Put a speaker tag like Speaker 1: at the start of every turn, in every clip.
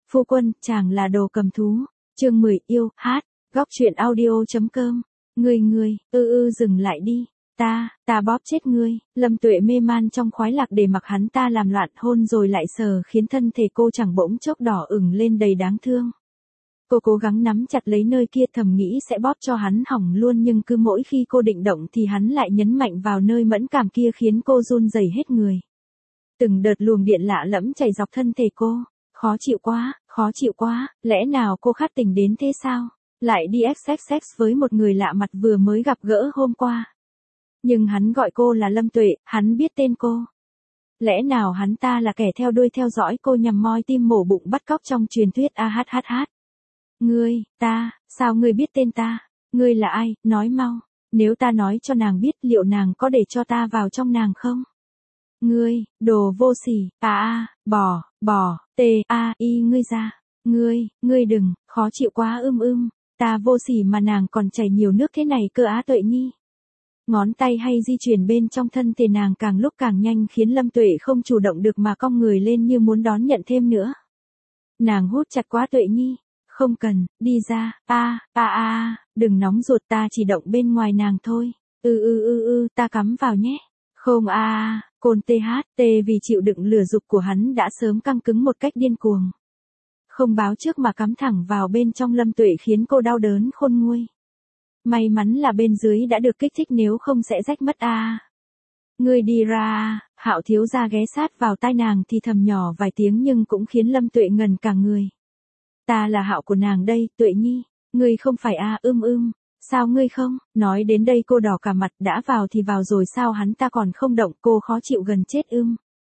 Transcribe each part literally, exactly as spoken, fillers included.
Speaker 1: Phu quân, chàng là đồ cầm thú. Chương mười, yêu, hát, góc truyện audio.com. Ngươi ngươi, ư ư dừng lại đi. Ta, ta bóp chết ngươi. Lâm Tuệ mê man trong khoái lạc để mặc hắn ta làm loạn hôn rồi lại sờ khiến thân thể cô chẳng bỗng chốc đỏ ửng lên đầy đáng thương. Cô cố gắng nắm chặt lấy nơi kia thầm nghĩ sẽ bóp cho hắn hỏng luôn, nhưng cứ mỗi khi cô định động thì hắn lại nhấn mạnh vào nơi mẫn cảm kia khiến cô run rẩy hết người. Từng đợt luồng điện lạ lẫm chảy dọc thân thể cô. Khó chịu quá, khó chịu quá, lẽ nào cô khát tình đến thế sao? Lại đi xx xx với một người lạ mặt vừa mới gặp gỡ hôm qua. Nhưng hắn gọi cô là Lâm Tuệ, hắn biết tên cô. Lẽ nào hắn ta là kẻ theo đuôi theo dõi cô nhằm moi tim mổ bụng bắt cóc trong truyền thuyết a hát hát hát. Ngươi, ta, sao ngươi biết tên ta? Ngươi là ai, nói mau. Nếu ta nói cho nàng biết liệu nàng có để cho ta vào trong nàng không? Ngươi, đồ vô sỉ, à a, bỏ, bỏ, tê, a, y ngươi ra. Ngươi, ngươi đừng, khó chịu quá ưm ưm. Ta vô sỉ mà nàng còn chảy nhiều nước thế này cơ á Tuệ Nhi. Ngón tay hay di chuyển bên trong thân thể nàng càng lúc càng nhanh khiến Lâm Tuệ không chủ động được mà cong người lên như muốn đón nhận thêm nữa. Nàng hút chặt quá Tuệ Nhi. Không cần, đi ra, a, a a, đừng nóng ruột, ta chỉ động bên ngoài nàng thôi. Ừ ừ ừ ừ, ta cắm vào nhé. Không a a, côn tê hát tê vì chịu đựng lửa dục của hắn đã sớm căng cứng một cách điên cuồng. Không báo trước mà cắm thẳng vào bên trong Lâm Tuệ khiến cô đau đớn khôn nguôi. May mắn là bên dưới đã được kích thích nếu không sẽ rách mất a. À. Ngươi đi ra, Hạo thiếu gia ghé sát vào tai nàng thì thầm nhỏ vài tiếng nhưng cũng khiến Lâm Tuệ ngần cả người. Ta là Hạo của nàng đây, Tuệ Nhi, ngươi không phải a à, ưm ưm, sao ngươi không? Nói đến đây cô đỏ cả mặt, đã vào thì vào rồi sao hắn ta còn không động, cô khó chịu gần chết ưm.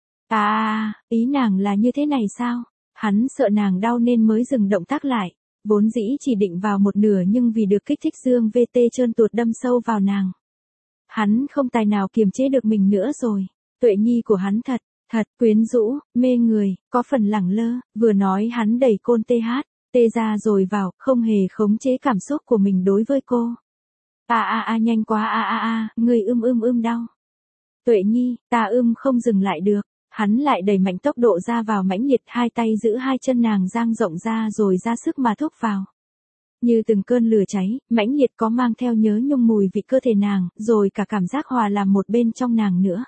Speaker 1: À, ý nàng là như thế này sao? Hắn sợ nàng đau nên mới dừng động tác lại, vốn dĩ chỉ định vào một nửa nhưng vì được kích thích dương vê tê trơn tuột đâm sâu vào nàng. Hắn không tài nào kiềm chế được mình nữa rồi, Tuệ Nhi của hắn thật. Thật quyến rũ, mê người, có phần lẳng lơ, vừa nói hắn đẩy côn tê hát, tê ra rồi vào, không hề khống chế cảm xúc của mình đối với cô. A a a nhanh quá a a a, người ưm ưm ưm đau. Tuệ Nhi, ta ưm không dừng lại được, hắn lại đẩy mạnh tốc độ ra vào mãnh liệt, hai tay giữ hai chân nàng dang rộng ra rồi ra sức mà thúc vào. Như từng cơn lửa cháy, mãnh liệt có mang theo nhớ nhung mùi vị cơ thể nàng, rồi cả cảm giác hòa làm một bên trong nàng nữa.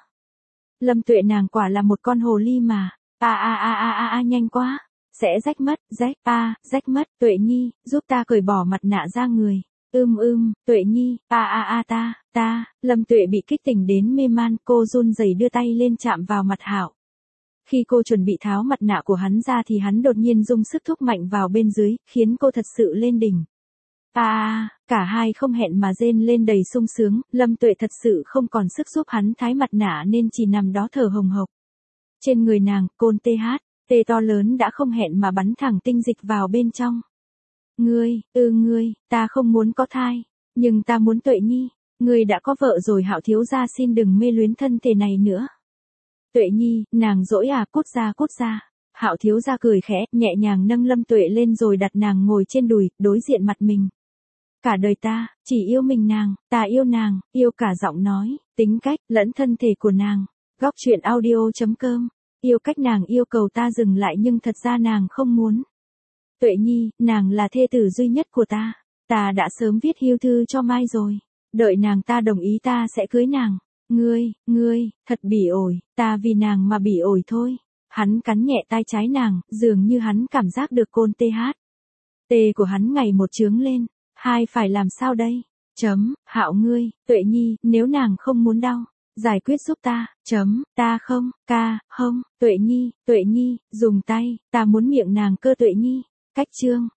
Speaker 1: Lâm Tuệ nàng quả là một con hồ ly mà. A a a a a a nhanh quá, sẽ rách mất, rách, a, rách mất, Tuệ Nhi, giúp ta cởi bỏ mặt nạ ra người. Ưm ưm, Tuệ Nhi, a a a ta, ta, Lâm Tuệ bị kích tỉnh đến mê man, cô run rẩy đưa tay lên chạm vào mặt Hạo. Khi cô chuẩn bị tháo mặt nạ của hắn ra thì hắn đột nhiên dùng sức thúc mạnh vào bên dưới, khiến cô thật sự lên đỉnh. À, à, cả hai không hẹn mà rên lên đầy sung sướng, Lâm Tuệ thật sự không còn sức giúp hắn thái mặt nạ nên chỉ nằm đó thở hồng hộc. Trên người nàng, côn tê hát, tê to lớn đã không hẹn mà bắn thẳng tinh dịch vào bên trong. Ngươi, ư ngươi, ta không muốn có thai, nhưng ta muốn Tuệ Nhi, ngươi đã có vợ rồi Hạo thiếu gia xin đừng mê luyến thân thể này nữa. Tuệ Nhi, nàng dỗi à, cút ra cút ra. Hạo thiếu gia cười khẽ, nhẹ nhàng nâng Lâm Tuệ lên rồi đặt nàng ngồi trên đùi, đối diện mặt mình. Cả đời ta, chỉ yêu mình nàng, ta yêu nàng, yêu cả giọng nói, tính cách, lẫn thân thể của nàng. Góc truyện audio.com. Yêu cách nàng yêu cầu ta dừng lại nhưng thật ra nàng không muốn. Tuệ Nhi, nàng là thê tử duy nhất của ta. Ta đã sớm viết hưu thư cho Mai rồi. Đợi nàng ta đồng ý ta sẽ cưới nàng. Ngươi, ngươi, thật bỉ ổi, ta vì nàng mà bỉ ổi thôi. Hắn cắn nhẹ tai trái nàng, dường như hắn cảm giác được côn tê hát. Tê của hắn ngày một trướng lên. Hai phải làm sao đây? Chấm, Hạo ngươi, Tuệ Nhi, nếu nàng không muốn đau, giải quyết giúp ta, chấm, ta không, ca, không, Tuệ Nhi, Tuệ Nhi, dùng tay, ta muốn miệng nàng cơ Tuệ Nhi. Cách chương.